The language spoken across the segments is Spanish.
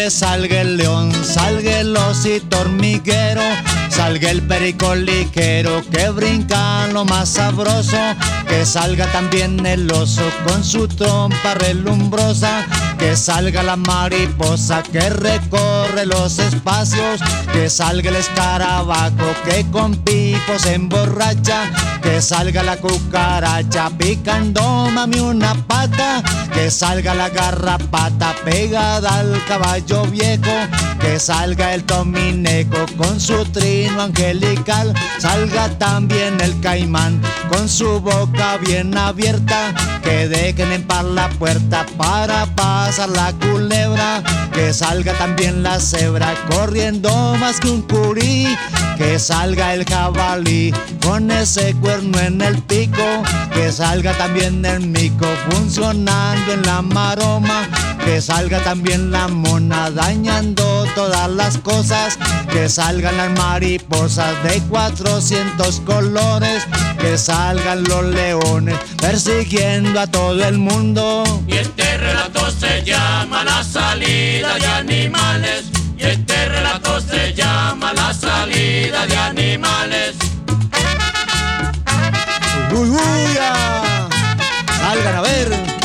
Que salga el león, salga el osito hormiguero, salga el perico liquero que brinca lo más sabroso. Que salga también el oso con su trompa relumbrosa. Que salga la mariposa que recorre los espacios. Que salga el escarabajo que con pipo se emborracha. Que salga la cucaracha picando mami una pata. Que salga la garrapata pegada al caballo viejo. Que salga el tomineco con su trino angelical. Salga también el caimán con su boca bien abierta. Que dejen en paz la puerta para pasar la culebra. Que salga también la cebra corriendo más que un curí. Que salga el jabalí con ese cuerno en el pico. Que salga también el mico funcionando en la maroma. Que salga también la mona dañando todas las cosas. Que salgan las mariposas de 400 colores. Que salgan los leones persiguiendo a todo el mundo. Y este relato se llama La salida de animales. Y este relato se llama La salida de animales. ¡Uy, uy, ya! Salgan a ver.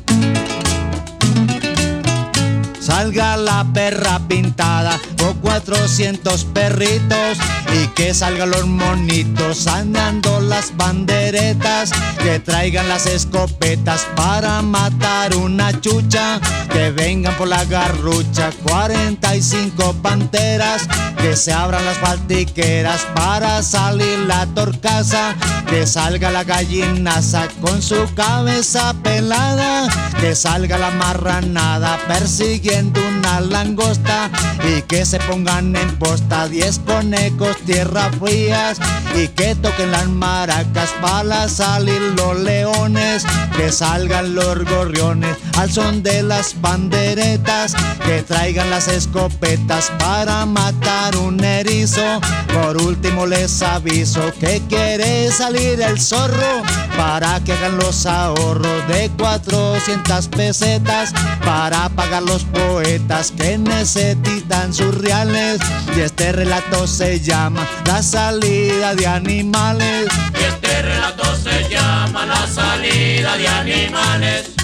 Salga la perra pintada con 400 perritos. Y que salgan los monitos andando las banderetas. Que traigan las escopetas para matar una chucha. Que vengan por la garrucha 45 panteras. Que se abran las faltiqueras para salir la torcaza. Que salga la gallinaza con su cabeza pelada. Que salga la marranada persiguiendo una langosta. Y que se pongan en posta 10 conejos tierra frías. Y que toquen las maracas para salir los leones. Que salgan los gorriones al son de las panderetas. Que traigan las escopetas para matar un erizo. Por último les aviso que quiere salir el zorro, para que hagan los ahorros de 400 pesetas para pagar los poetas que necesitan sus reales. Y este relato se llama La salida de animales. Y este relato se llama La salida de animales.